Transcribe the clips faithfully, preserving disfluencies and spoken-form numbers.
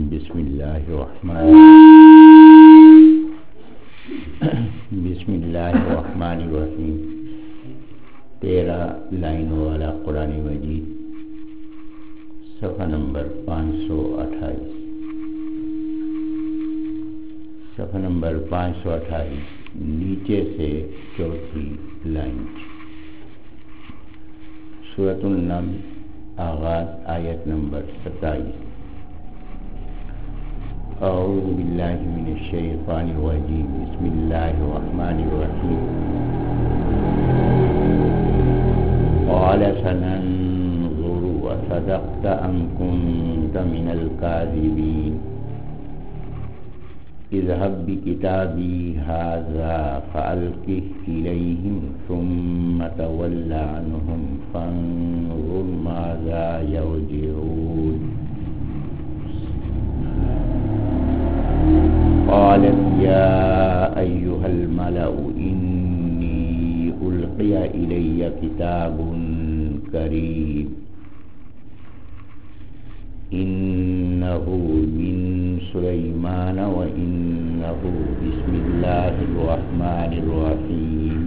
بسم اللہ الرحمن بسم اللہ الرحمن الرحیم تیرہ لائنوں والا قرآن مجید، صفحہ نمبر پانچ سو اٹھائیس صفحہ نمبر پانچ سو اٹھائیس نیچے سے چوتھی لائن، سورۃ النمل، آغاز آیت نمبر ستائیس۔ اعوذ باللہ من الشیطان الرجیم، بسم اللہ الرحمن الرحیم۔ قال سننظر اصدقت ام كنت من الكاذبین، اذهب بكتابي هذا فألقه إليهم ثم تول عنهم فانظر ماذا يرجعون۔ قالت يا أيها الملأ إني ألقي إلي كتاب كريم إنه من سليمان وإنه بسم الله الرحمن الرحيم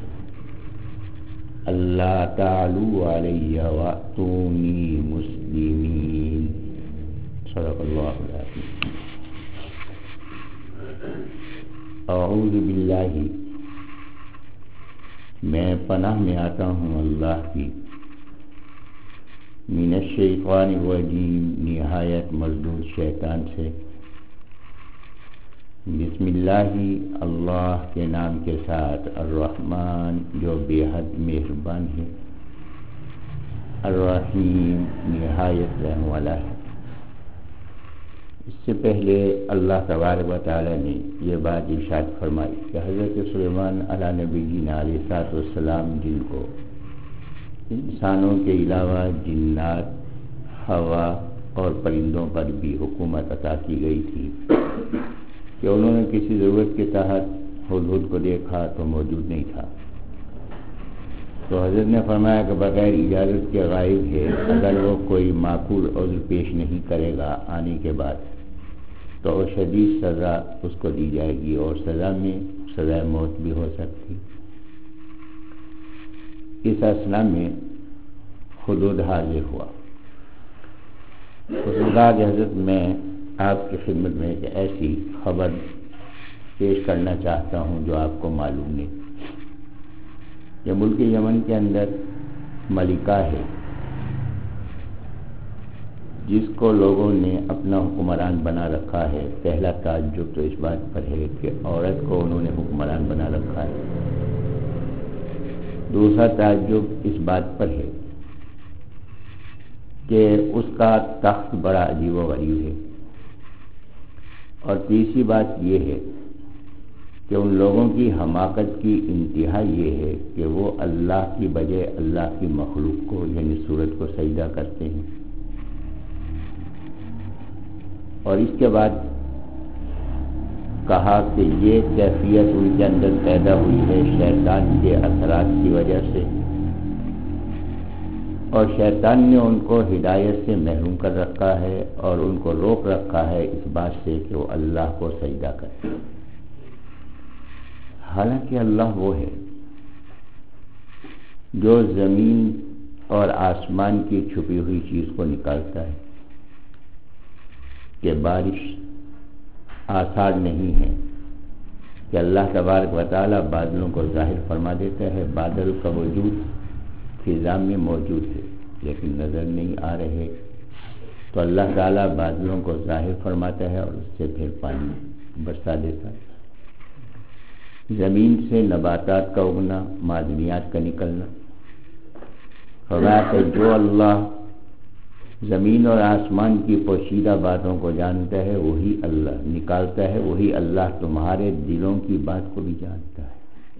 ألا تعلوا علي وأتوني مسلمين۔ صدق اللہ العظیم۔ اعوذ باللہ، میں پناہ میں آتا ہوں اللہ کی، من الشیطان الرجیم، نہایت مردود شیطان سے، بسم اللہ، اللہ کے نام کے ساتھ، الرحمن جو بے حد مہربان ہے، الرحیم نہایت رحم والا ہے۔ اس سے پہلے اللہ تبارک و تعالی نے یہ بات ارشاد فرمائی کہ حضرت سلیمان علیہ نبی جی علیہ الصلوۃ والسلام، جن کو انسانوں کے علاوہ جنات، ہوا اور پرندوں پر بھی حکومت عطا کی گئی تھی، کہ انہوں نے کسی ضرورت کے تحت ہدہد کو دیکھا تو موجود نہیں تھا، تو حضرت نے فرمایا کہ بغیر اجازت کے غائب ہے، اگر وہ کوئی معقول عذر پیش نہیں کرے گا آنے کے بعد تو شدید سزا اس کو دی جائے گی، اور سزا میں سزا موت بھی ہو سکتی۔ اس اثنا میں ہدہد حاضر ہوا، اس نے کہا کہ حضرت میں آپ کی خدمت میں ایک ایسی خبر پیش کرنا چاہتا ہوں جو آپ کو معلوم نہیں۔ یہ ملک یمن کے اندر ملکہ ہے، جس کو لوگوں نے اپنا حکمران بنا رکھا ہے۔ پہلا تعجب تو اس بات پر ہے کہ عورت کو انہوں نے حکمران بنا رکھا ہے۔ دوسرا تعجب اس بات پر ہے کہ اس کا تخت بڑا عجیب و غریب ہے، اور تیسری بات یہ ہے کہ ان لوگوں کی حماقت کی انتہا یہ ہے کہ وہ اللہ کی بجائے اللہ کی مخلوق کو یعنی سورج کو سجدہ کرتے ہیں۔ اور اس کے بعد کہا کہ یہ کیفیت ان کے اندر پیدا ہوئی ہے شیطان کے اثرات کی وجہ سے، اور شیطان نے ان کو ہدایت سے محروم کر رکھا ہے اور ان کو روک رکھا ہے اس بات سے کہ وہ اللہ کو سجدہ کریں، حالانکہ اللہ وہ ہے جو زمین اور آسمان کی چھپی ہوئی چیز کو نکالتا ہے، کہ بارش آثار نہیں ہے، کہ اللہ تبارک و تعالی بادلوں کو ظاہر فرما دیتا ہے، بادل کا وجود فضا میں موجود ہے لیکن نظر نہیں آ رہے، تو اللہ تعالی بادلوں کو ظاہر فرماتا ہے اور اس سے پھر پانی برسا دیتا ہے، زمین سے نباتات کا اگنا، معدنیات کا نکلنا، فرمایا کہ جو اللہ زمین اور آسمان کی پوشیدہ باتوں کو جانتا ہے وہی اللہ نکالتا ہے، وہی اللہ تمہارے دلوں کی بات کو بھی جانتا ہے۔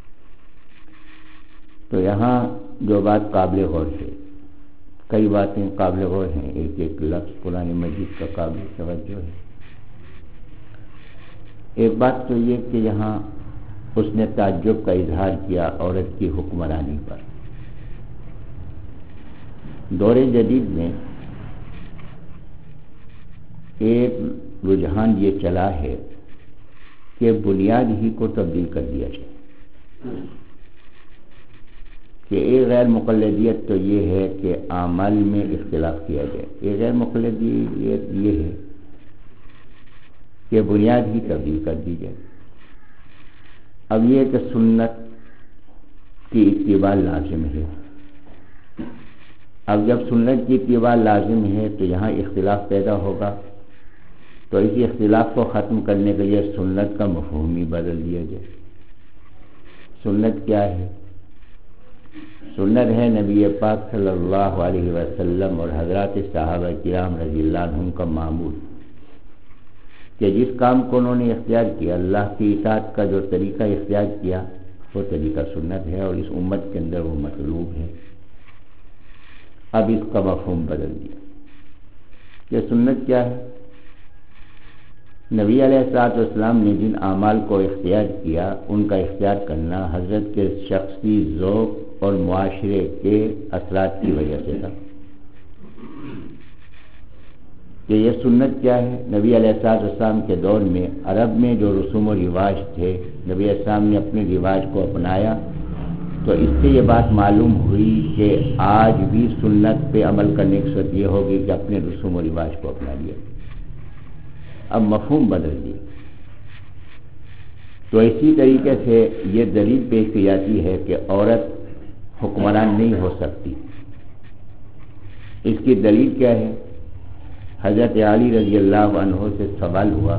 تو یہاں جو بات قابل غور ہے، کئی باتیں قابل غور ہیں، ایک ایک لفظ قرآن مجید کا قابل توجہ ہے۔ ایک بات تو یہ کہ یہاں اس نے تعجب کا اظہار کیا عورت کی حکمرانی پر۔ دور جدید میں ایک رجحان یہ چلا ہے کہ بنیاد ہی کو تبدیل کر دیا جائے، کہ ایک غیر مقلدیت تو یہ ہے کہ اعمال میں اختلاف کیا جائے، ایک غیر مقلدیت یہ ہے کہ بنیاد ہی تبدیل کر دی جائے۔ اب یہ کہ سنت کی اتباع لازم ہے، اب جب سنت کی اتباع لازم ہے تو یہاں اختلاف پیدا ہوگا، تو اسی اختلاف کو ختم کرنے کے لیے سنت کا مفہوم ہی بدل دیا جائے۔ سنت کیا ہے؟ سنت ہے نبی پاک صلی اللہ علیہ وسلم اور حضرات صحابہ کرام رضی اللہ عنہم کا معمول، کہ جس کام کو انہوں نے اختیار کیا، اللہ کی اطاعت کا جو طریقہ اختیار کیا وہ طریقہ سنت ہے، اور اس امت کے اندر وہ مطلوب ہے۔ اب اس کا مفہوم بدل دیا کہ سنت کیا ہے؟ نبی علیہ الصلوۃ والسلام نے جن اعمال کو اختیار کیا ان کا اختیار کرنا حضرت کے شخصی ذوق اور معاشرے کے اثرات کی وجہ سے تھا۔ کہ یہ سنت کیا ہے؟ نبی علیہ الصلوۃ والسلام کے دور میں عرب میں جو رسوم و رواج تھے، نبی علیہ السلام نے اپنے رواج کو اپنایا، تو اس سے یہ بات معلوم ہوئی کہ آج بھی سنت پہ عمل کرنے کی صورت یہ ہوگی کہ اپنے رسوم و رواج کو اپنا لیا۔ اب مفہوم بدل دیا۔ تو اسی طریقے سے یہ دلیل پیش کی جاتی ہے کہ عورت حکمران نہیں ہو سکتی۔ اس کی دلیل کیا ہے؟ حضرت علی رضی اللہ عنہ سے سوال ہوا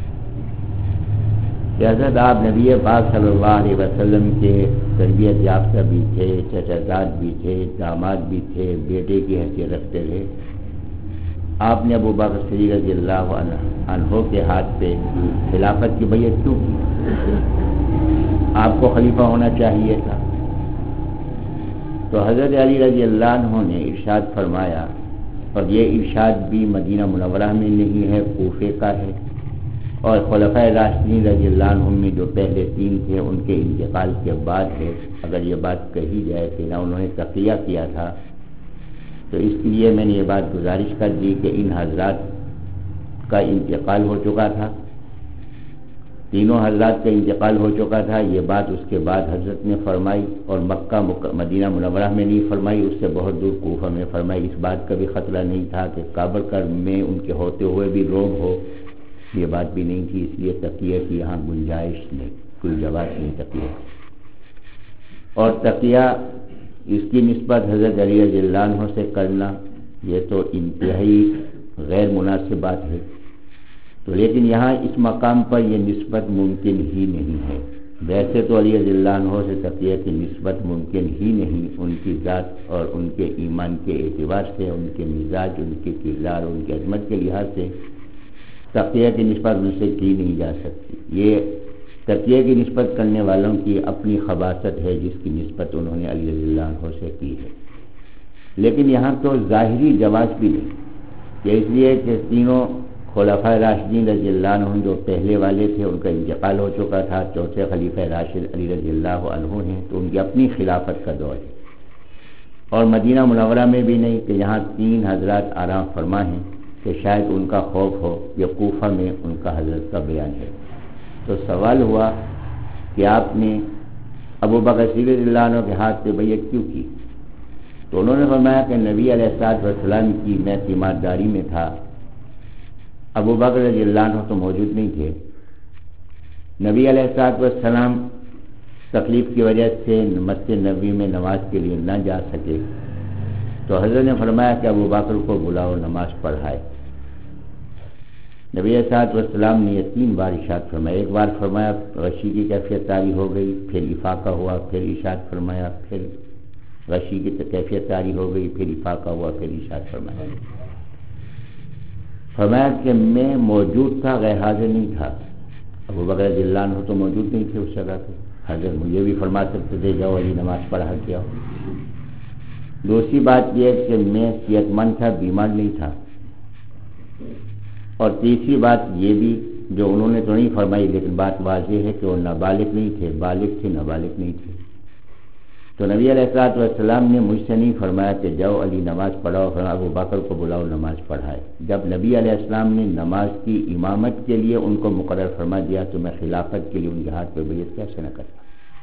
کہ حضرت آپ نبی پاک صلی اللہ علیہ وسلم کے تربیت یافتہ بھی تھے، چچا زاد بھی تھے، داماد بھی تھے، بیٹے کی حیثیت رکھتے تھے، آپ نے ابو بکر صدیق رضی اللہ عنہ کے ہاتھ پہ خلافت کی بیعت کیوں کی؟ آپ کو خلیفہ ہونا چاہیے تھا۔ تو حضرت علی رضی اللہ عنہ نے ارشاد فرمایا، اور یہ ارشاد بھی مدینہ منورہ میں نہیں ہے، کوفے کا ہے، اور خلفائے راشدین رضی اللہ عنہم میں جو پہلے تین تھے ان کے انتقال کے بعد ہے۔ اگر یہ بات کہی جائے کہ نہ انہوں نے تقیہ کیا تھا، تو اس لیے میں نے یہ بات گزارش کر دی کہ ان حضرات کا انتقال ہو چکا تھا، تینوں حضرات کا انتقال ہو چکا تھا۔ یہ بات اس کے بعد حضرت نے فرمائی، اور مکہ مدینہ منورہ میں نہیں فرمائی، اس سے بہت دور کوفہ میں فرمائی۔ اس بات کا بھی خطرہ نہیں تھا کہ کعبہ کر میں ان کے ہوتے ہوئے بھی روب ہو، یہ بات بھی نہیں تھی، اس لیے تقیہ کی یہاں گنجائش نہیں، کوئی جواز نہیں تقیہ۔ اور تقیہ اس کی نسبت حضرت علی رضی اللہ عنہ سے کرنا یہ تو انتہائی غیر مناسب بات ہے۔ تو لیکن یہاں اس مقام پر یہ نسبت ممکن ہی نہیں ہے۔ ویسے تو علی رضی اللہ عنہ سے تقیہ کی نسبت ممکن ہی نہیں، ان کی ذات اور ان کے ایمان کے اعتبار سے، ان کے مزاج، ان کے کردار، ان کی عظمت کے لحاظ سے تقیہ کی نسبت ان سے کی نہیں جا سکتی۔ یہ تقیہ کی نسبت کرنے والوں کی اپنی خباثت ہے جس کی نسبت انہوں نے علی رضی اللہ عنہ سے کی ہے۔ لیکن یہاں تو ظاہری جواز بھی نہیں، کہ اس لیے کہ تینوں خلفائے راشدین رضی اللہ عنہ جو پہلے والے تھے ان کا انتقال ہو چکا تھا، چوتھے خلیفہ راشد علی رضی اللہ عنہ ہیں، تو ان کی اپنی خلافت کا دور ہے۔ اور مدینہ منورہ میں بھی نہیں کہ یہاں تین حضرات آرام فرما ہیں کہ شاید ان کا خوف ہو، یا کوفہ میں ان کا حضرت کا بیان ہے۔ تو سوال ہوا کہ آپ نے ابو بکر صدیق رضی اللہ عنہ کے ہاتھ پہ بیعت کیوں کی؟ تو انہوں نے فرمایا کہ نبی علیہ الصلوۃ والسلام کی میں تیمارداری میں تھا، ابو بکر رضی اللہ عنہ تو موجود نہیں تھے، نبی علیہ الصلوۃ والسلام تکلیف کی وجہ سے مسجد نبوی میں نماز کے لیے نہ جا سکے، تو حضرت نے فرمایا کہ ابو بکر کو بلاؤ نماز پڑھائے۔ نبی علیہ الصلوۃ والسلام نے یہ تین بار ارشاد فرمایا، ایک بار فرمایا غشی کی کیفیت طاری ہو گئی، پھر افاقہ ہوا، پھر ارشاد فرمایا، پھر غشی کی کیفیت طاری ہو گئی، پھر افاقہ ہوا، پھر ارشاد فرمایا۔ فرمایا کہ میں موجود تھا، غیر حاضر نہیں تھا۔ ابو بکر رضی اللہ عنہ تو موجود نہیں تھے اس جگہ پہ، حضرت مجھے بھی فرما سکتے تھے جاؤ علی نماز پڑھا کے آؤ۔ دوسری بات یہ ہے کہ میں صحت مند تھا، بیمار نہیں تھا۔ اور تیسری بات یہ بھی جو انہوں نے تو نہیں فرمائی لیکن بات واضح ہے کہ وہ نابالغ نہیں تھے، بالغ تھے، نابالغ نہیں تھے۔ تو نبی علیہ الصلوۃ والسلام نے مجھ سے نہیں فرمایا کہ جاؤ علی نماز پڑھاؤ، فرمایا ابو بکر کو بلاؤ نماز پڑھائے۔ جب نبی علیہ السلام نے نماز کی امامت کے لیے ان کو مقرر فرما دیا تو میں خلافت کے لیے ان کے ہاتھ پہ بیعت کیسے نہ کرتا؟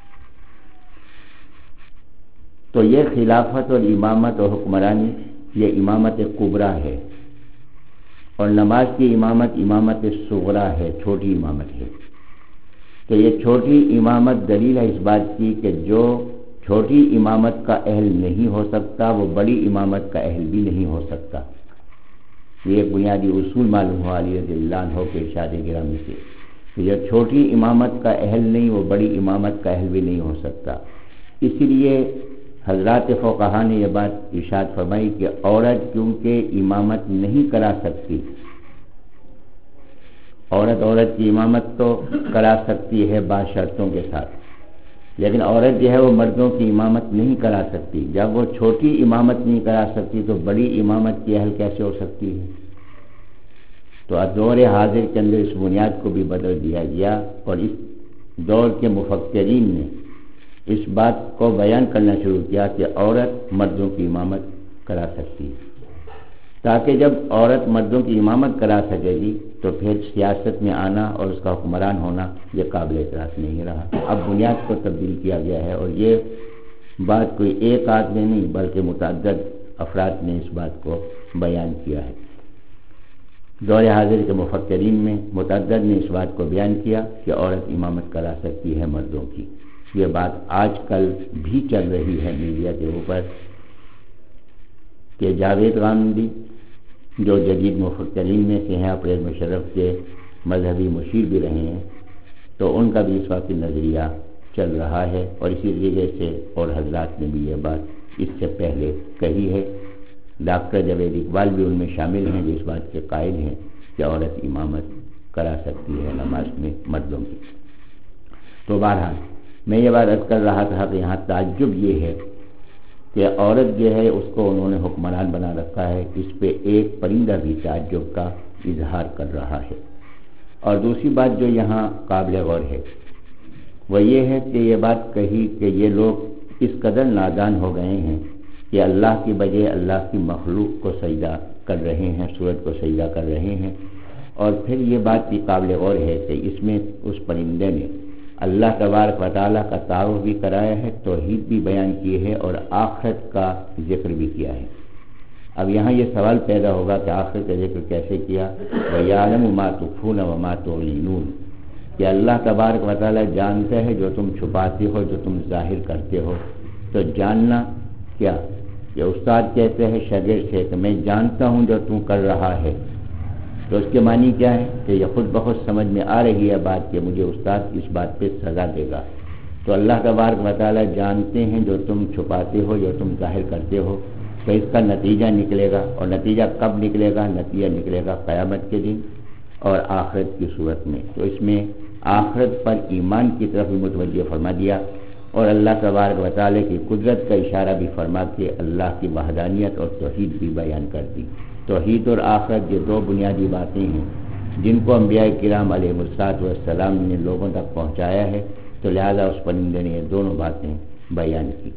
تو یہ خلافت اور امامت اور حکمرانی یہ امامت کبریٰ ہے، اور نماز کی امامت امامت صغریٰ ہے، چھوٹی امامت ہے۔ تو یہ چھوٹی امامت دلیل ہے اس بات کی کہ جو چھوٹی امامت کا اہل نہیں ہو سکتا وہ بڑی امامت کا اہل بھی نہیں ہو سکتا۔ یہ ایک بنیادی اصول معلوم ہوا علی رضی اللہ عنہ کے ارشاد گرامی سے کہ جو چھوٹی امامت کا اہل نہیں وہ بڑی امامت کا اہل بھی نہیں ہو سکتا۔ اسی لیے حضرات فقہا نے یہ بات ارشاد فرمائی کہ عورت کیونکہ امامت نہیں کرا سکتی، عورت عورت کی امامت تو کرا سکتی ہے بعض شرطوں کے ساتھ، لیکن عورت جو ہے وہ مردوں کی امامت نہیں کرا سکتی۔ جب وہ چھوٹی امامت نہیں کرا سکتی تو بڑی امامت کی اہل کیسے ہو سکتی ہے؟ تو دور حاضر کے اندر اس بنیاد کو بھی بدل دیا گیا، اور اس دور کے مفکرین نے اس بات کو بیان کرنا شروع کیا کہ عورت مردوں کی امامت کرا سکتی ہے، تاکہ جب عورت مردوں کی امامت کرا سکے گی تو پھر سیاست میں آنا اور اس کا حکمران ہونا یہ قابل اعتراض نہیں رہا۔ اب بنیاد کو تبدیل کیا گیا ہے، اور یہ بات کوئی ایک آدمی نہیں بلکہ متعدد افراد نے اس بات کو بیان کیا ہے۔ دور حاضر کے مفکرین میں متعدد نے اس بات کو بیان کیا کہ عورت امامت کرا سکتی ہے مردوں کی۔ یہ بات آج کل بھی چل رہی ہے میڈیا کے اوپر کہ جاوید غامدی جو جدید مفکرین میں سے ہیں، پرویز مشرف کے مذہبی مشیر بھی رہے ہیں، تو ان کا بھی اس وقت نظریہ چل رہا ہے، اور اسی طریقے سے اور حضرات نے بھی یہ بات اس سے پہلے کہی ہے۔ ڈاکٹر جاوید اقبال بھی ان میں شامل ہیں جو اس بات کے قائل ہیں کہ عورت امامت کرا سکتی ہے نماز میں مردوں کی۔ تو بہرحال میں یہ بات عرض کر رہا تھا کہ یہاں تعجب یہ ہے کہ عورت جو ہے اس کو انہوں نے حکمران بنا رکھا ہے، اس پہ ایک پرندہ بھی تعجب کا اظہار کر رہا ہے۔ اور دوسری بات جو یہاں قابل غور ہے وہ یہ ہے کہ یہ بات کہی کہ یہ لوگ اس قدر نادان ہو گئے ہیں کہ اللہ کی بجائے اللہ کی مخلوق کو سجدہ کر رہے ہیں، سورج کو سجدہ کر رہے ہیں، اور پھر یہ بات بھی قابل غور ہے کہ اس میں اس پرندے نے اللہ تبارک و تعالیٰ کا تعارف بھی کرایا ہے، توحید بھی بیان کی ہے، اور آخرت کا ذکر بھی کیا ہے۔ اب یہاں یہ سوال پیدا ہوگا کہ آخرت کا ذکر کیسے کیا؟ وَيَعْلَمُ مَا تُخْفُونَ وَمَا تُعْلِنُونَ، کہ اللہ تبارک و تعالیٰ جانتا ہے جو تم چھپاتے ہو، جو تم ظاہر کرتے ہو۔ تو جاننا کیا؟ کہ استاد کہتے ہیں شاگرد سے کہ میں جانتا ہوں جو تم کر رہا ہے، تو اس کے معنی کیا ہے کہ یہ خود بخود سمجھ میں آ رہی ہے بات کہ مجھے استاد اس بات پہ سزا دے گا۔ تو اللہ تبارک و تعالیٰ جانتے ہیں جو تم چھپاتے ہو، جو تم ظاہر کرتے ہو، تو اس کا نتیجہ نکلے گا، اور نتیجہ کب نکلے گا؟ نتیجہ نکلے گا قیامت کے دن اور آخرت کی صورت میں۔ تو اس میں آخرت پر ایمان کی طرف بھی متوجہ فرما دیا، اور اللہ تبارک و تعالیٰ کی قدرت کا اشارہ بھی فرما کے اللہ کی وحدانیت اور توحید بھی بیان کر دی۔ توحید اور آخرت یہ دو بنیادی باتیں ہیں جن کو انبیاء کرام علیہ الصلوۃ والسلام نے لوگوں تک پہنچایا ہے، تو لہذا اس پرندے نے یہ دونوں باتیں بیان کی۔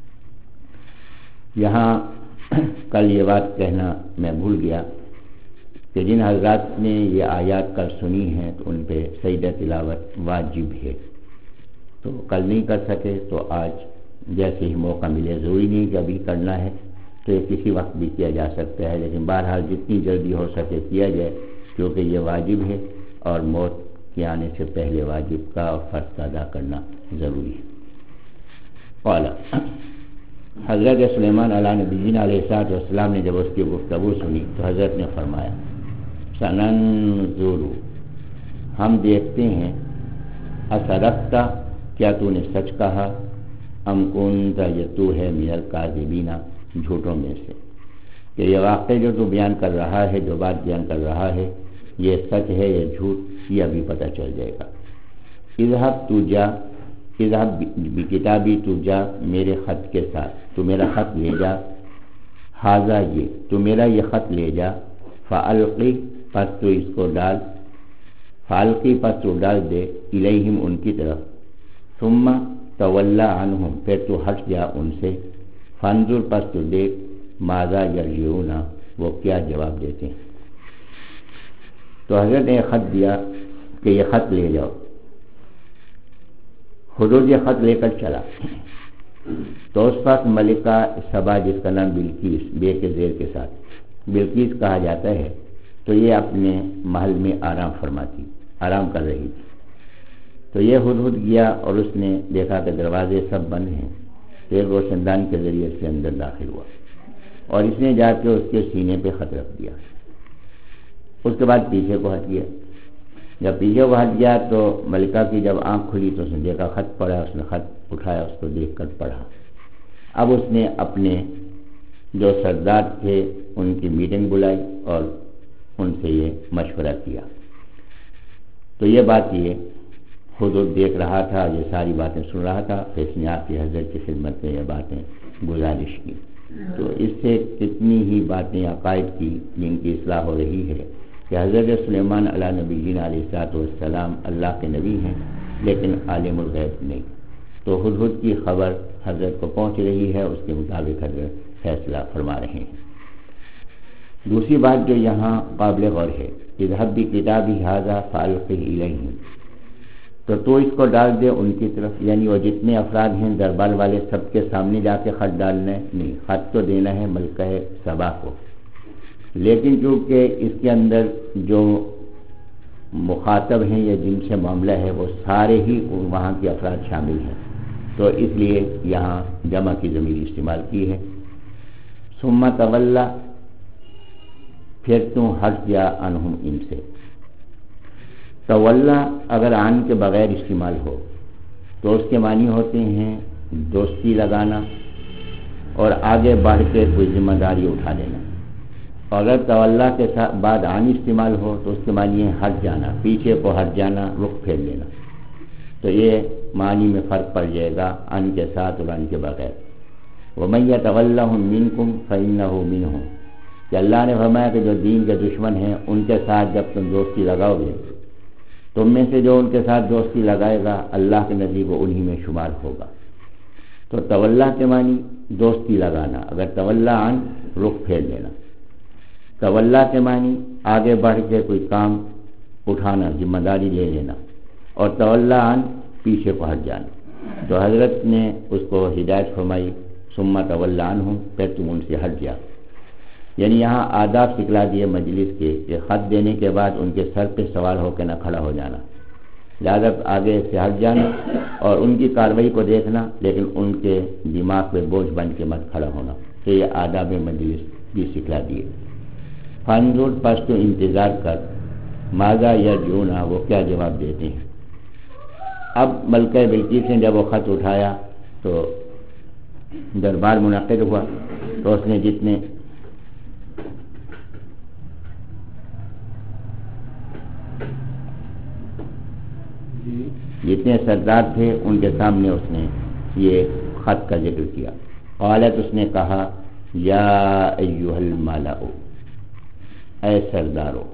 یہاں کل یہ بات کہنا میں بھول گیا کہ جن حضرات نے یہ آیات کل سنی ہیں تو ان پہ سجدہ تلاوت واجب ہے، تو کل نہیں کر سکے تو آج جیسے ہی موقع ملے، ضروری نہیں کہ ابھی کرنا ہے، تو یہ کسی وقت بھی کیا جا سکتا ہے، لیکن بہرحال جتنی جلدی ہو سکے کیا جائے، کیونکہ یہ واجب ہے اور موت کے آنے سے پہلے واجب کا اور فرض کا ادا کرنا ضروری ہے۔ قال حضرت سلیمان علیہ نبینا علیہ الصلوۃ والسلام نے جب اس کی گفتگو سنی تو حضرت نے فرمایا سننظر، ہم دیکھتے ہیں، اصدقت، کیا تو نے سچ کہا، ام کنت، یہ تو ہے من الکاذبین، جھوٹوں میں سے، کہ یہ واقعہ جو تو بیان کر رہا ہے، جو بات بیان کر رہا ہے، یہ سچ ہے یا جھوٹ، یہ ابھی پتہ چل جائے گا۔ اذهب تو جا، اذهب بکتابی، تو جا میرے خط کے ساتھ، تو میرا خط لے جا، ھذا یہ، تو میرا یہ خط لے جا، فالقی، پس تو اس کو ڈال، فالقی، پس تو ڈال دے، الیہم، ان کی طرف، ثم، تولا عنہم، پھر تو ہٹ جا ان سے، فانظر پس تو دیکھ، ماذا یرجعون، وہ کیا جواب دیتے ہیں۔ تو حضرت نے خط دیا کہ یہ خط لے جاؤ۔ حضور یہ خط لے کر چلا تو اس وقت ملکہ سبا، جس کا نام بلقیس بے کے زیر کے ساتھ بلقیس کہا جاتا ہے، تو یہ اپنے محل میں آرام فرماتی آرام کر رہی تھی۔ تو یہ ہدہد گیا اور اس نے دیکھا کہ دروازے سب بند ہیں، تو ایک روشن دان کے ذریعے سے اندر داخل ہوا اور اس نے جا کے اس کے سینے پہ خط رکھ دیا۔ اس کے بعد پیچھے کو ہٹ گیا۔ جب پیچھے کو ہٹ گیا تو ملکہ کی جب آنکھ کھلی تو اس نے دیکھا خط پڑا، اس نے خط اٹھایا، اس کو دیکھ کر پڑھا۔ اب اس نے اپنے جو سردار تھے ان کی میٹنگ بلائی اور ان سے یہ مشورہ کیا۔ تو یہ بات یہ حضور دیکھ رہا تھا، یہ ساری باتیں سن رہا تھا، پھر اس نے آپ کی حضرت کی خدمت میں یہ باتیں گزارش کی۔ تو اس سے کتنی ہی باتیں عقائد کی جن کی اصلاح ہو رہی ہے کہ حضرت سلیمان علیہ نبی علیہ الصلوۃ والسلام اللہ کے نبی ہیں لیکن عالم الغیب نہیں۔ تو ہدہد کی خبر حضرت کو پہنچ رہی ہے، اس کے مطابق حضرت فیصلہ فرما رہے ہیں۔ دوسری بات جو یہاں قابل غور ہے، اذهب بکتابی ھذا فالقہ الیہم، تو تو اس کو ڈال دے ان کی طرف، یعنی وہ جتنے افراد ہیں دربار والے سب کے سامنے جا کے خط ڈالنا ہے نہیں، خط تو دینا ہے ملکہ سبا کو، لیکن چونکہ اس کے اندر جو مخاطب ہیں یا جن سے معاملہ ہے وہ سارے ہی وہاں کے افراد شامل ہیں، تو اس لیے یہاں جمع کی ضمیر استعمال کی ہے۔ ثم تولا، پھر تو ہٹ جا عنہم ان سے۔ تولا اگر عن کے بغیر استعمال ہو تو اس کے معنی ہوتے ہیں دوستی لگانا اور آگے بڑھ کے کوئی ذمہ داری اٹھا لینا، اور اگر تولا کے ساتھ بعد عن استعمال ہو تو اس کے معنی ہے ہٹ جانا، پیچھے کو ہٹ جانا، رخ پھیر لینا۔ تو یہ معنی میں فرق پڑ جائے گا عن کے ساتھ اور عن کے بغیر۔ وَمَن يَتَوَلَّهُم مِّنكُمْ فَإِنَّهُ مِنْهُمْ، کہ اللہ نے فرمایا کہ جو دین کے دشمن ہیں ان کے ساتھ جب تم دوستی لگاؤ گے، تم میں سے جو ان کے ساتھ دوستی لگائے گا اللہ کے نزدیک وہ انہی میں شمار ہوگا۔ تو تولا کے معنی دوستی لگانا، اگر تولا عن رخ پھیر لینا، تولا کے معنی آگے بڑھ کے کوئی کام اٹھانا، ذمہ داری لے لینا، اور تولا عن پیچھے کو ہٹ جانا۔ تو حضرت نے اس کو ہدایت فرمائی ثم تولا عنہم، پھر تم ان سے ہٹ جا، یعنی یہاں آداب سکھلا دیے مجلس کے کہ خط دینے کے بعد ان کے سر پہ سوار ہو کے نہ کھڑا ہو جانا، لہذا آگے سے ہٹ جانا اور ان کی کارروائی کو دیکھنا، لیکن ان کے دماغ پہ بوجھ بن کے مت کھڑا ہونا، کہ یہ آداب مجلس بھی سکھلا دیے۔ فانظر، پس تو انتظار کر، ماذا یرجعون، وہ کیا جواب دیتے ہیں۔ اب ملکہ بلقیس نے جب وہ خط اٹھایا تو دربار منعقد ہوا، تو اس نے جتنے جتنے سردار تھے ان کے سامنے اس نے یہ خط کا ذکر کیا۔ قالت، اس نے کہا، یا ایھا الملأ، اے سردارو،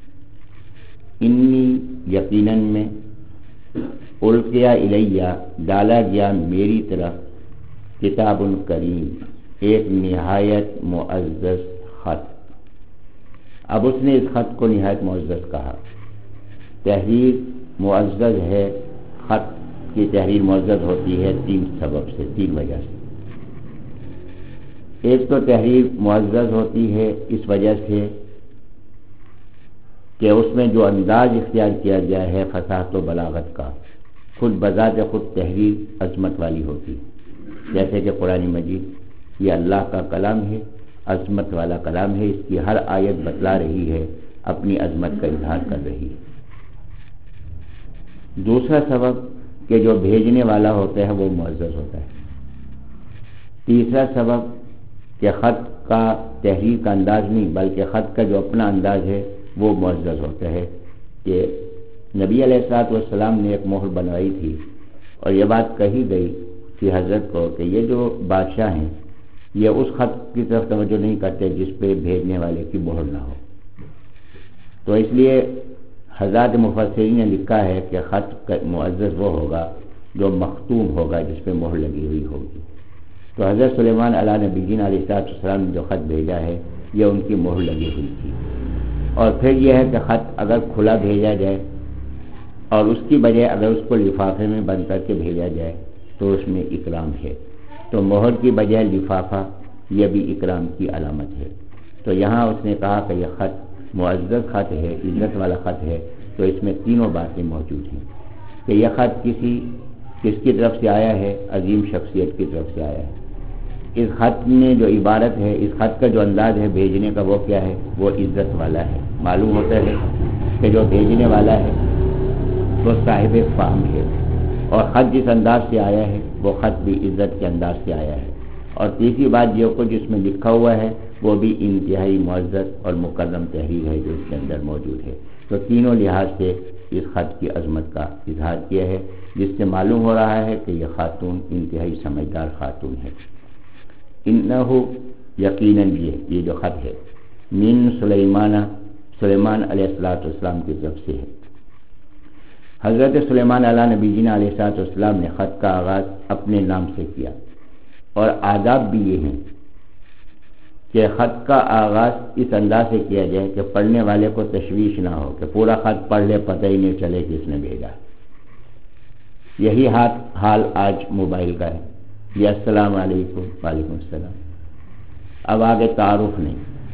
انی، یقیناً میں، القیا الیہ، ڈالا گیا میری طرف، کتاب کریم، ایک نہایت معزز خط۔ اب اس نے اس خط کو نہایت معزز کہا۔ تحریر معزز ہے، خط کی تحریر معزز ہوتی ہے تین سبب سے، تین وجہ سے۔ ایک تو تحریر معزز ہوتی ہے اس وجہ سے کہ اس میں جو انداز اختیار کیا گیا ہے فصاحت و بلاغت کا، خود بذات خود تحریر عظمت والی ہوتی ہے، جیسے کہ قرآن مجید یہ اللہ کا کلام ہے، عظمت والا کلام ہے، اس کی ہر آیت بتلا رہی ہے، اپنی عظمت کا اظہار کر رہی ہے۔ دوسرا سبب کہ جو بھیجنے والا ہوتا ہے وہ معزز ہوتا ہے۔ تیسرا سبب کہ خط کا تحریر کا انداز نہیں بلکہ خط کا جو اپنا انداز ہے وہ معزز ہوتا ہے، کہ نبی علیہ الصلوۃ والسلام نے ایک مہر بنوائی تھی اور یہ بات کہی گئی کہ حضرت کو کہ یہ جو بادشاہ ہیں یہ اس خط کی طرف توجہ نہیں کرتے جس پہ بھیجنے والے کی مہر نہ ہو، تو اس لیے حضرات مفسرین نے لکھا ہے کہ خط معزز وہ ہوگا جو مختوم ہوگا، جس پہ مہر لگی ہوئی ہوگی۔ تو حضرت سلیمان علیہ نبینا علیہ السلام نے جو خط بھیجا ہے یہ ان کی مہر لگی ہوئی تھی۔ اور پھر یہ ہے کہ خط اگر کھلا بھیجا جائے اور اس کی بجائے اگر اس کو لفافے میں بند کر کے بھیجا جائے تو اس میں اکرام ہے، تو مہر کی بجائے لفافہ یہ بھی اکرام کی علامت ہے۔ تو یہاں اس نے کہا کہ یہ خط معزز خط ہے، عزت والا خط ہے، تو اس میں تینوں باتیں موجود ہیں کہ یہ خط کسی کس کی طرف سے آیا ہے، عظیم شخصیت کی طرف سے آیا ہے۔ اس خط میں جو عبارت ہے، اس خط کا جو انداز ہے بھیجنے کا وہ کیا ہے، وہ عزت والا ہے۔ معلوم ہوتا ہے کہ جو بھیجنے والا ہے وہ صاحب فہم ہے، اور خط جس انداز سے آیا ہے وہ خط بھی عزت کے انداز سے آیا ہے۔ اور تیسری بات یہ کو جس میں لکھا ہوا ہے وہ بھی انتہائی معزز اور مکرم تحریر ہے جو اس کے اندر موجود ہے۔ تو تینوں لحاظ سے اس خط کی عظمت کا اظہار کیا ہے، جس سے معلوم ہو رہا ہے کہ یہ خاتون انتہائی سمجھدار خاتون ہے۔ انہو یقیناً یہ یہ جو خط ہے من سلیمان سلیمان علیہ السلام کی طرف سے ہے۔ حضرت سلیمان علیہ نبی جینا علیہ السلام نے خط کا آغاز اپنے نام سے کیا، اور آداب بھی یہ ہیں کہ خط کا آغاز اس انداز سے کیا جائے کہ پڑھنے والے کو تشویش نہ ہو کہ پورا خط پڑھ لے، پتہ ہی نہیں چلے کہ اس نے بھیجا۔ یہی حال آج موبائل کا ہے، یہ السلام علیکم، وعلیکم السلام، اب آگے تعارف نہیں۔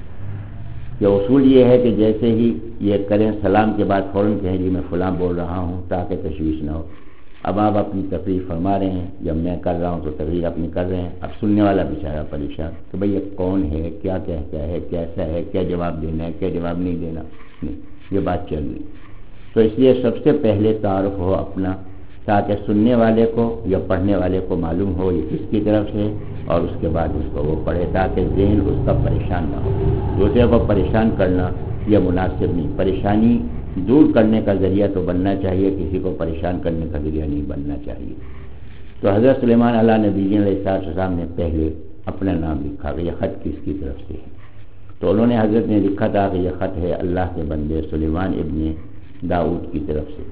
یہ اصول یہ ہے کہ جیسے ہی یہ کریں سلام کے بعد فوراً کہیں جی میں فلاں بول رہا ہوں تاکہ تشویش نہ ہو۔ اب آپ اپنی تقریر فرما رہے ہیں، جب میں کر رہا ہوں تو تقریر اپنی کر رہے ہیں، اب سننے والا بیچارہ پریشان کہ بھئی یہ کون ہے، کیا کہتا ہے، کیسا ہے، کیا جواب دینا ہے، کیا جواب نہیں دینا، نہیں یہ بات چل رہی۔ تو اس لیے سب سے پہلے تعارف ہو اپنا، تاکہ سننے والے کو یا پڑھنے والے کو معلوم ہو یہ کس کی طرف سے، اور اس کے بعد اس کو وہ پڑھے تاکہ ذہن اس کا پریشان نہ ہو۔ دوسرے کو پریشان کرنا یہ مناسب نہیں، پریشانی دور کرنے کا ذریعہ تو بننا چاہیے، کسی کو پریشان کرنے کا ذریعہ نہیں بننا چاہیے۔ تو حضرت سلیمان علیہ نبی علیہ السلام نے پہلے اپنا نام لکھا کہ یہ خط کس کی طرف سے ہے۔ تو انہوں نے حضرت نے لکھا تھا کہ یہ خط ہے اللہ کے بندے سلیمان ابن داؤد کی طرف سے۔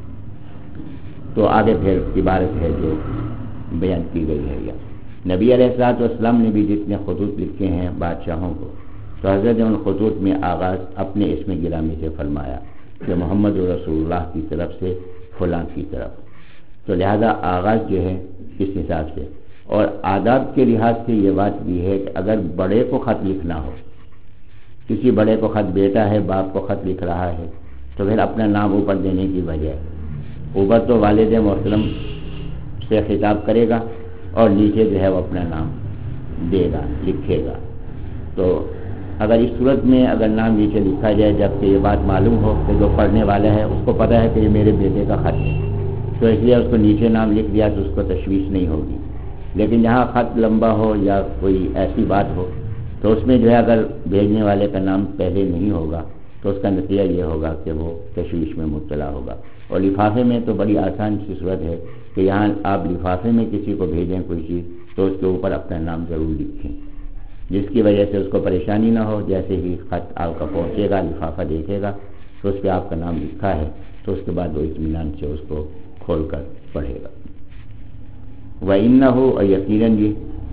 تو آگے پھر عبارت ہے جو بیان کی گئی ہے، یا نبی علیہ الصلوۃ والسلام نے بھی جتنے خطوط لکھے ہیں بادشاہوں کو، تو حضرت نے ان خطوط میں آغاز اپنے اسم گرامی سے فرمایا کہ محمد رسول اللہ کی طرف سے فلاں کی طرف۔ تو لہذا آغاز جو ہے اس حساب سے، اور آداب کے لحاظ سے یہ بات بھی ہے کہ اگر بڑے کو خط لکھنا ہو، کسی بڑے کو خط، بیٹا ہے باپ کو خط لکھ رہا ہے، تو پھر اپنا نام اوپر دینے کی بجائے اوپر تو والد محترم سے خطاب کرے گا اور نیچے جو ہے وہ اپنا نام دے گا، لکھے گا۔ تو اگر اس صورت میں اگر نام نیچے لکھا جائے جبکہ یہ بات معلوم ہو کہ جو پڑھنے والا ہے اس کو پتہ ہے کہ یہ میرے بیٹے کا خط ہے، تو اس لیے اس کو نیچے نام لکھ دیا تو اس کو تشویش نہیں ہوگی۔ لیکن جہاں خط لمبا ہو یا کوئی ایسی بات ہو تو اس میں جو ہے اگر بھیجنے والے کا نام پہلے نہیں ہوگا تو اس کا نتیجہ یہ ہوگا کہ وہ تشویش میں مبتلا ہوگا۔ اور لفافے میں تو بڑی آسان سی صورت ہے کہ یہاں آپ لفافے میں کسی کو بھیجیں کوئی چیز تو اس کے اوپر اپنا نام ضرور لکھیں، جس کی وجہ سے اس کو پریشانی نہ ہو۔ جیسے ہی خط آپ کا پہنچے گا، لفافہ دیکھے گا تو اس پہ آپ کا نام لکھا ہے، تو اس کے بعد وہ اطمینان سے اس کو کھول کر پڑھے گا۔ وَإِنَّهُ اور یقیناً یہ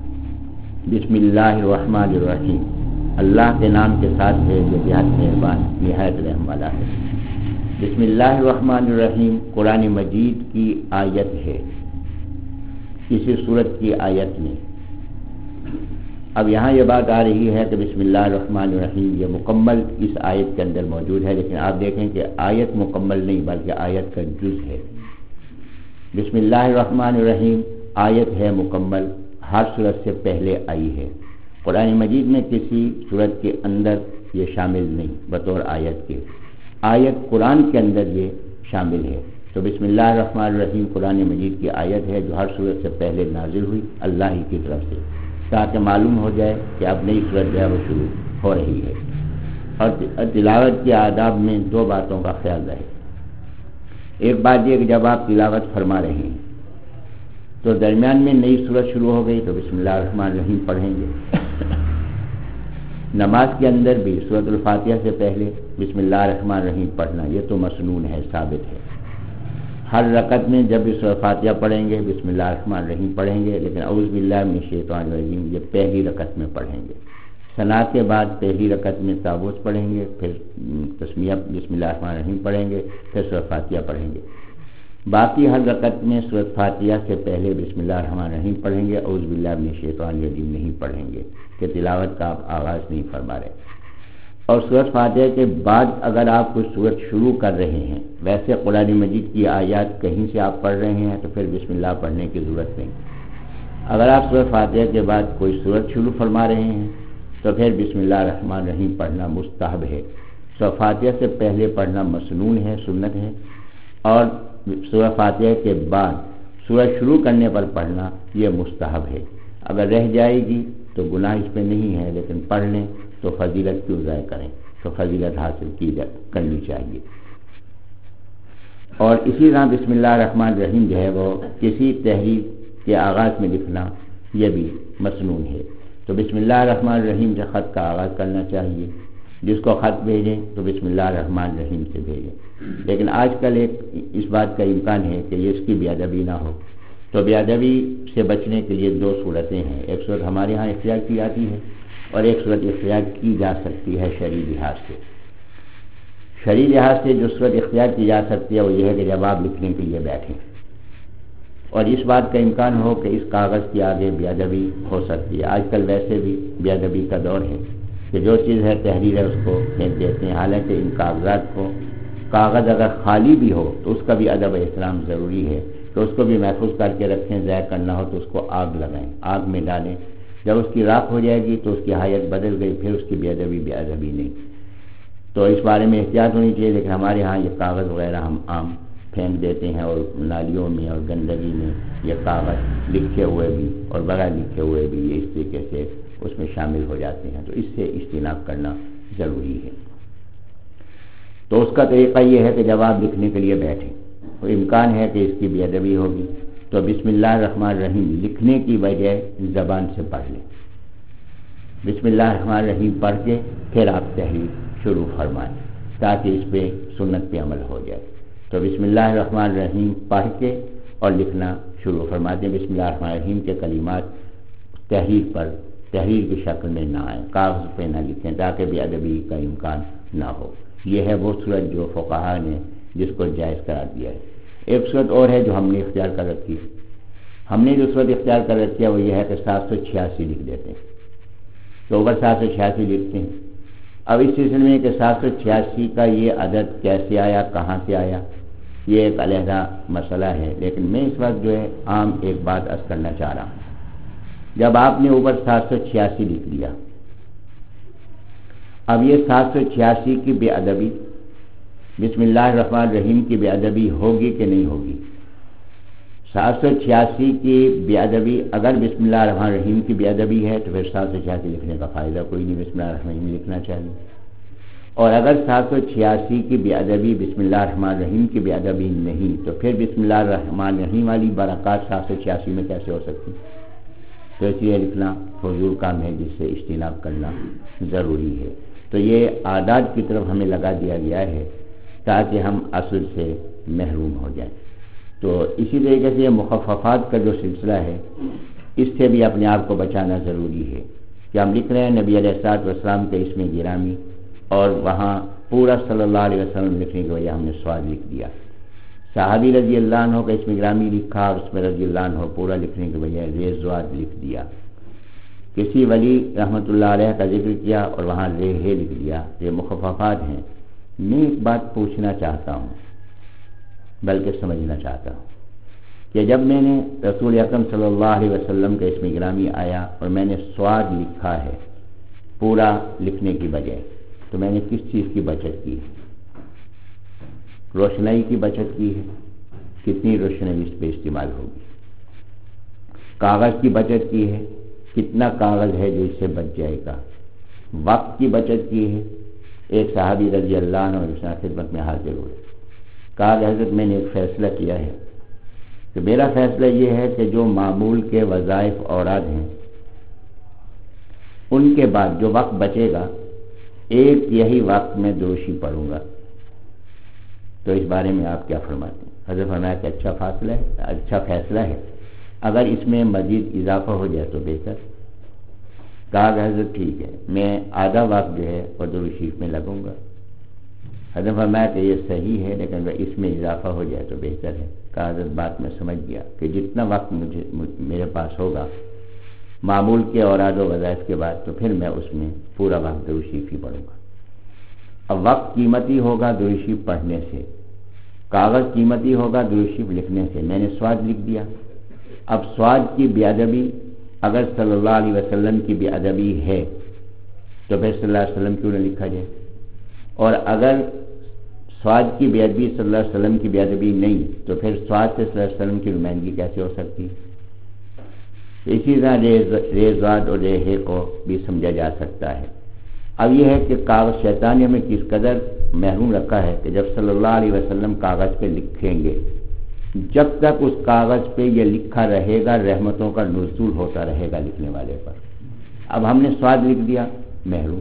بسم اللہ الرحمن الرحیم، اللہ کے نام کے ساتھ ہے جو بہت مہربان نہایت رحم والا ہے۔ بسم اللہ الرحمن الرحیم قرآن مجید کی آیت ہے، کسی سورت کی آیت میں۔ اب یہاں یہ بات آ رہی ہے کہ بسم اللہ الرحمن الرحیم یہ مکمل اس آیت کے اندر موجود ہے، لیکن آپ دیکھیں کہ آیت مکمل نہیں بلکہ آیت کا جز ہے۔ بسم اللہ الرحمن الرحیم آیت ہے مکمل، ہر صورت سے پہلے آئی ہے۔ قرآن مجید میں کسی صورت کے اندر یہ شامل نہیں بطور آیت کے، آیت قرآن کے اندر یہ شامل ہے۔ تو بسم اللہ الرحمن الرحیم قرآن مجید کی آیت ہے جو ہر صورت سے پہلے نازل ہوئی اللہ ہی کی طرف سے، تاکہ معلوم ہو جائے کہ اب نئی صورت جو ہے وہ شروع ہو رہی ہے۔ اور تلاوت کے آداب میں دو باتوں کا خیال رہے۔ ایک بات یہ کہ جب آپ تلاوت فرما رہے ہیں تو درمیان میں نئی صورت شروع ہو گئی تو بسم اللہ الرحمن الرحیم پڑھیں گے۔ نماز کے اندر بھی سورۃ الفاتحہ سے پہلے بسم اللہ الرحمن الرحیم پڑھنا یہ تو مسنون ہے، ثابت ہے۔ ہر رکعت میں جب بھی سورہ فاتحہ پڑھیں گے بسم اللہ الرحمن الرحیم پڑھیں گے، لیکن اعوذ باللہ من الشیطان الرجیم یہ پہلی رکعت میں پڑھیں گے۔ ثنا کے بعد پہلی رکعت میں تعوذ پڑھیں گے، پھر تسمیہ بسم اللہ الرحمن الرحیم پڑھیں گے، پھر سورہ فاتحہ پڑھیں گے۔ باقی ہر رکعت میں سورہ فاتحہ سے پہلے بسم اللہ الرحمن الرحیم پڑھیں گے، اعوذ باللہ من الشیطان الرجیم نہیں پڑھیں گے کہ تلاوت کا آپ آغاز نہیں فرما رہے۔ اور سورۃ فاتحہ کے بعد اگر آپ کوئی سورت شروع کر رہے ہیں، ویسے قرآن مجید کی آیات کہیں سے آپ پڑھ رہے ہیں تو پھر بسم اللہ پڑھنے کی ضرورت نہیں۔ اگر آپ سورۃ فاتحہ کے بعد کوئی سورت شروع فرما رہے ہیں تو پھر بسم اللہ الرحمن الرحیم پڑھنا مستحب ہے۔ سورۃ فاتحہ سے پہلے پڑھنا مسنون ہے، سنت ہے، اور سورۃ فاتحہ کے بعد سورت شروع کرنے پر پڑھنا یہ مستحب ہے۔ اگر رہ جائے گی تو گناہ اس پہ نہیں ہے، لیکن پڑھ لیں تو فضیلت کیوں ضائع کریں، تو فضیلت حاصل کی جا کرنی چاہیے۔ اور اسی طرح بسم اللہ الرحمن الرحیم جو ہے وہ کسی تحریر کے آغاز میں لکھنا یہ بھی مسنون ہے۔ تو بسم اللہ الرحمن الرحیم سے خط کا آغاز کرنا چاہیے۔ جس کو خط بھیجیں تو بسم اللہ الرحمن الرحیم سے بھیجیں۔ لیکن آج کل ایک اس بات کا امکان ہے کہ یہ اس کی بے ادبی نہ ہو، تو بے ادبی سے بچنے کے لیے دو صورتیں ہیں۔ ایک صورت ہمارے ہاں اختیار کی جاتی ہے اور ایک صورت اختیار کی جا سکتی ہے شرعی لحاظ سے۔ شرعی لحاظ سے جو صورت اختیار کی جا سکتی ہے وہ یہ ہے کہ جب آپ لکھنے کے لیے بیٹھیں اور اس بات کا امکان ہو کہ اس کاغذ کے آگے بے ادبی ہو سکتی ہے۔ آج کل ویسے بھی بے ادبی کا دور ہے کہ جو چیز ہے تحریر ہے اس کو پھینک دیتے ہیں، حالانکہ ان کاغذات کو کاغذ اگر خالی بھی ہو تو اس کا بھی ادب احترام ضروری ہے، تو اس کو بھی محفوظ کر کے رکھیں، ضائع کرنا ہو تو اس کو آگ لگائیں، آگ میں ڈالیں، جب اس کی راکھ ہو جائے گی تو اس کی حیت بدل گئی، پھر اس کی بے ادبی بے ادبی نہیں۔ تو اس بارے میں احتیاط ہونی چاہیے، لیکن ہمارے ہاں یہ کاغذ وغیرہ ہم عام پھینک دیتے ہیں اور نالیوں میں اور گندگی میں یہ کاغذ لکھے ہوئے بھی اور بغیر لکھے ہوئے بھی یہ اس طریقے سے اس میں شامل ہو جاتے ہیں، تو اس سے اجتناب کرنا ضروری ہے۔ تو اس کا طریقہ یہ ہے کہ جب آپ لکھنے کے لیے بیٹھیں تو امکان ہے کہ اس کی بے ادبی ہوگی تو بسم اللہ الرحمن الرحیم لکھنے کی بجائے زبان سے پڑھ لیں۔ بسم اللہ الرحمن الرحیم پڑھ کے پھر آپ تحریر شروع فرمائیں تاکہ اس پہ سنت پہ عمل ہو جائے۔ تو بسم اللہ الرحمن الرحیم پڑھ کے اور لکھنا شروع فرماتے ہیں۔ بسم اللہ الرحمن الرحیم کے کلمات تحریر پر تحریر کی شکل میں نہ آئیں، کاغذ پہ نہ لکھیں تاکہ بے ادبی کا امکان نہ ہو۔ یہ ہے وہ صورت جو فقہا نے جس کو جائز قرار دیا ہے۔ ایک صورت اور ہے جو ہم نے اختیار کر رکھی ہے۔ ہم نے جو صورت اختیار کر رکھی ہے وہ یہ ہے کہ سات سو چھیاسی لکھ دیتے ہیں، تو اوپر سات سو چھیاسی لکھتے ہیں۔ اب اس سلسلے میں کہ سات سو چھیاسی کا یہ عدد کیسے آیا، کہاں سے آیا، یہ ایک علیحدہ مسئلہ ہے، لیکن میں اس وقت جو ہے عام ایک بات عرض کرنا چاہ رہا ہوں۔ جب آپ نے اوپر سات سو چھیاسی لکھ دیا، اب یہ سات سو چھیاسی کی بے ادبی بسم اللہ الرحمن الرحیم کی بے ادبی ہوگی کہ نہیں ہوگی؟ سات سو چھیاسی کی بے ادبی اگر بسم اللہ الرحمن الرحیم کی بے ادبی ہے تو پھر سات سو چھیاسی لکھنے کا فائدہ کوئی نہیں، بسم اللہ الرحمن الرحیم لکھنا چاہیے۔ اور اگر سات سو چھیاسی کی بے ادبی بسم اللہ الرحمن الرحیم کی بے ادبی نہیں تو پھر بسم اللہ الرحمن الرحیم والی برکات سات سو چھیاسی میں کیسے ہو سکتی؟ تو اس لیے لکھنا فضول کام ہے جس سے اجتناب کرنا ضروری ہے۔ تو یہ عادات کی طرف ہمیں لگا دیا گیا ہے تاکہ ہم اصل سے محروم ہو جائیں۔ تو اسی طریقے سے یہ مخففات کا جو سلسلہ ہے اس سے بھی اپنے آپ کو بچانا ضروری ہے کہ ہم لکھ رہے ہیں نبی علیہ الصلوۃ والسلام کے اسم گرامی اور وہاں پورا صلی اللہ علیہ وسلم لکھنے کی وجہ ہم نے سواد لکھ دیا، صحابی رضی اللہ عنہ کا اسم گرامی لکھا اور اس میں رضی اللہ عنہ پورا لکھنے کی وجہ ریزواد لکھ دیا، کسی ولی رحمۃ اللہ علیہ کا ذکر کیا اور وہاں ریہ لکھ دیا، یہ مخففات ہیں۔ میں ایک بات پوچھنا چاہتا ہوں بلکہ سمجھنا چاہتا ہوں کہ جب میں نے رسول اکرم صلی اللہ علیہ وسلم کا اسم گرامی آیا اور میں نے سواد لکھا ہے پورا لکھنے کی بجائے، تو میں نے کس چیز کی بچت کی ہے؟ روشنائی کی بچت کی ہے، کتنی روشنائی اس پہ استعمال ہوگی؟ کاغذ کی بچت کی ہے، کتنا کاغذ ہے جو اس سے بچ جائے گا؟ وقت کی بچت کی ہے، ایک صحابی رضی اللہ عنہ اس خدمت میں حاضر ہوئے، کہا کہ حضرت میں نے ایک فیصلہ کیا ہے کہ میرا فیصلہ یہ ہے کہ جو معمول کے وظائف اوراد ہیں ان کے بعد جو وقت بچے گا ایک یہی وقت میں دوشی پڑھوں گا، تو اس بارے میں آپ کیا فرماتے ہیں؟ حضرت فرمایا کہ اچھا فاصلہ ہے، اچھا فیصلہ ہے، اگر اس میں مزید اضافہ ہو جائے تو بہتر۔ کہا کہ حضرت ٹھیک ہے، میں آدھا وقت جو ہے وہ درود شریف میں لگوں گا۔ حضرت فرمایا کہ یہ صحیح ہے، لیکن اگر اس میں اضافہ ہو جائے تو بہتر ہے۔ کہا حضرت بات میں سمجھ گیا کہ جتنا وقت مجھے میرے پاس ہوگا معمول کے اوراد و وظائف کے بعد، تو پھر میں اس میں پورا وقت درود شریف ہی پڑھوں گا۔ اب وقت قیمتی ہوگا درود شریف پڑھنے سے، کاغذ قیمتی ہوگا درود شریف لکھنے سے۔ میں نے سواد لکھ دیا، اب سواد کی بے ادبی اگر صلی اللہ علیہ وسلم کی بے ادبی ہے تو پھر صلی اللہ علیہ وسلم کیوں نہ لکھا جائے، اور اگر سواد کی بے ادبی صلی اللہ علیہ وسلم کی بے ادبی نہیں تو پھر سواد سے صلی اللہ علیہ وسلم کی نمائندگی کیسے ہو سکتی؟ اسی طرح ریزواد اور ریحے کو بھی سمجھا جا سکتا ہے۔ اب یہ ہے کہ کاغذ شیطان نے ہمیں کس قدر محروم رکھا ہے کہ جب صلی اللہ علیہ وسلم کاغذ پہ لکھیں گے، جب تک اس کاغذ پہ یہ لکھا رہے گا رحمتوں کا نزول ہوتا رہے گا لکھنے والے پر۔ اب ہم نے سواد لکھ دیا، محروم۔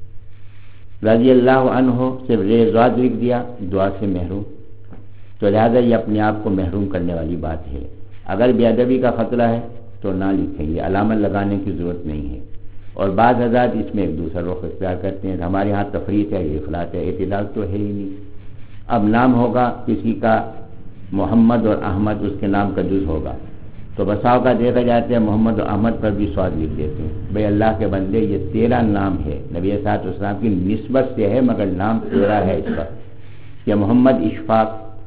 رضی اللہ عنہ صرف ریزواد لکھ دیا، دعا سے محروم۔ تو لہذا یہ اپنے آپ کو محروم کرنے والی بات ہے۔ اگر بے ادبی کا خطرہ ہے تو نہ لکھیں، یہ علامت لگانے کی ضرورت نہیں ہے۔ اور بعض حضرات اس میں ایک دوسرا رخ اختیار کرتے ہیں، ہمارے ہاں تفریط ہے، یہ افراط ہے، اعتدال تو ہے ہی نہیں۔ اب نام ہوگا کسی کا محمد اور احمد، اس کے نام کا جز ہوگا تو بساؤ کا دیکھا جاتا ہے محمد اور احمد پر بھی سواد لکھ دیتے ہیں۔ بھئی اللہ کے بندے یہ تیرا نام ہے، نبی صلی اللہ علیہ وسلم کی نسبت سے ہے مگر نام تیرا ہے اس پر، کہ محمد اشفاق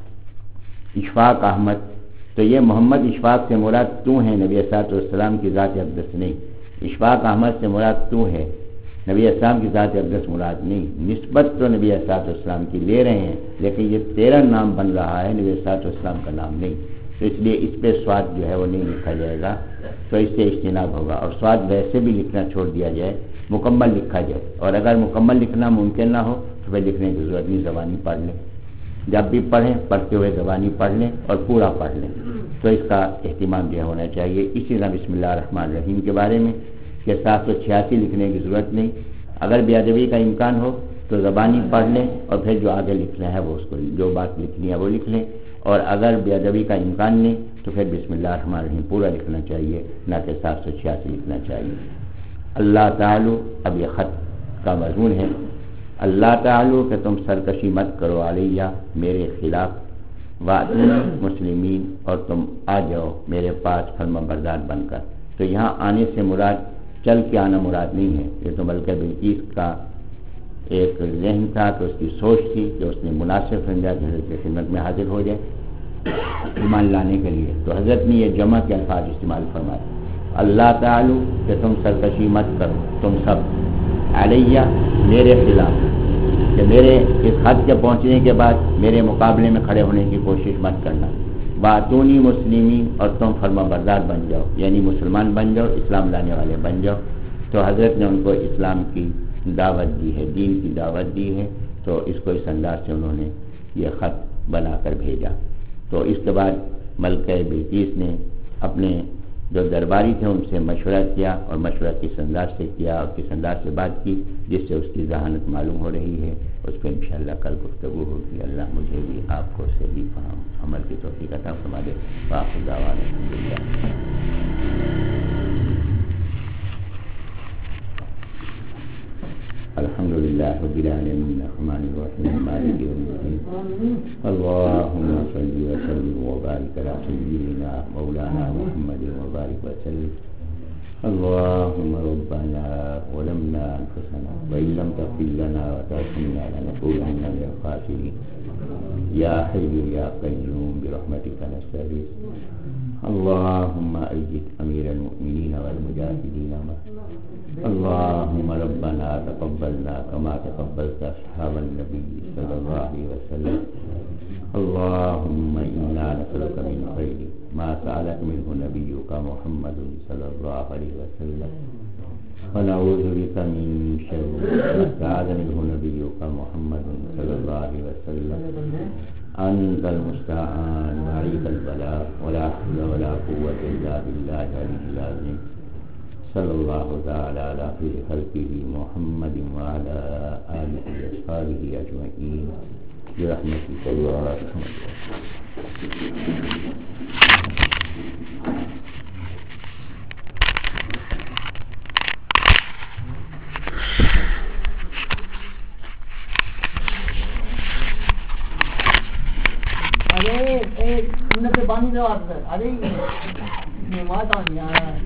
اشفاق احمد، تو یہ محمد اشفاق سے مراد تو ہے، نبی صلی اللہ علیہ وسلم کی ذات اقدس نہیں۔ اشفاق احمد سے مراد تو ہے، نبی اسلام کی ذات اقدس مراد نہیں۔ نسبت تو نبی صلی اللہ علیہ وسلم کی لے رہے ہیں، لیکن یہ تیرا نام بن رہا ہے، نبی صلی اللہ علیہ وسلم کا نام نہیں۔ تو اس لیے اس پہ سواد جو ہے وہ نہیں لکھا جائے گا، تو اس سے اجتناب ہوگا۔ اور سواد ویسے بھی لکھنا چھوڑ دیا جائے، مکمل لکھا جائے، اور اگر مکمل لکھنا ممکن نہ ہو تو پھر لکھنے کی ضرورت نہیں، زبانی پڑھ لیں۔ جب بھی پڑھیں پڑھتے ہوئے زبانی پڑھ لیں اور پورا پڑھ لیں، تو اس کا اہتمام جو ہونا چاہیے۔ اسی طرح بسم اللہ الرحمن الرحیم کے بارے میں کہ سات سو چھیاسی لکھنے کی ضرورت نہیں، اگر بے ادبی کا امکان ہو تو زبانی پڑھ لیں اور پھر جو آگے لکھنا ہے وہ اس کو جو بات لکھنی ہے وہ لکھ لیں، اور اگر بے ادبی کا امکان نہیں تو پھر بسم اللہ الرحمن الرحیم پورا لکھنا چاہیے، نہ کہ سات سو چھیاسی لکھنا چاہیے۔ اللہ تعالی، اب یہ خط کا مضمون ہے، اللہ تعالی کہ تم سرکشی مت کرو علیہ میرے خلاف، واتونی مسلمین اور تم آ جاؤ میرے پاس فرما بردار بن کر۔ تو یہاں آنے سے مراد چل کے آنا مراد نہیں ہے، یہ تو بلکہ بلقیس کا ایک ذہن تھا کہ اس کی سوچ تھی کہ اس نے مناسب سمجھا کہ حضرت کی خدمت میں حاضر ہو جائے ایمان لانے کے لیے، تو حضرت نے یہ جمع کے الفاظ استعمال فرمائے، اللہ تعالی کہ تم سرکشی مت کرو تم سب، علیہ میرے خلاف، کہ میرے اس حد کے پہنچنے کے بعد میرے مقابلے میں کھڑے ہونے کی کوشش مت کرنا، باتونی مسلمین اور تم فرما بردار بن جاؤ، یعنی مسلمان بن جاؤ، اسلام لانے والے بن جاؤ۔ تو حضرت نے ان کو اسلام کی دعوت دی ہے، دین کی دعوت دی ہے، تو اس کو اس انداز سے انہوں نے یہ خط بنا کر بھیجا۔ تو اس کے بعد ملکہ بلقیس نے اپنے جو درباری تھے ان سے مشورہ کیا، اور مشورہ کس انداز سے کیا اور کس انداز سے بات کی جس سے اس کی ذہانت معلوم ہو رہی ہے، اس پہ انشاءاللہ کل گفتگو ہوگی۔ اللہ مجھے بھی آپ کو صحیح فہم عمل کی توفیق عطا فرما دے۔ وآخر دعوانا الحمدللہ۔ الحمد للہ رب العالمین الرحمن الرحیم مالک یوم الدین اللہم صل وسلم وبارک علی سیدنا مولانا محمد وبارک وسلم اللہم ربنا ظلمنا انفسنا وإن لم تغفر لنا وترحمنا لنكونن من الخاسرین یا حی یا قیوم برحمتک نستغیث اللہم اید امیر المؤمنین والمجاہدین اللهم ربنا تقبلنا كما تقبلت أصحاب النبي صلى الله عليه وسلم اللهم إنا نسألك من خير ما سألك منه نبيك محمد صلى الله عليه وسلم ونعوذ بك من شر ما استعاذ منه نبيك محمد صلى الله عليه وسلم أنت المستعان وعليك البلاغ ولا حول ولا قوة إلا بالله العلي العظيم صلی اللہ تعالی علی خیر خلقہ محمد وعلی آلہ واصحابہ اجمعین برحمتک یا ارحم ارے ایک سنت بند ہے ارے یہ مات آ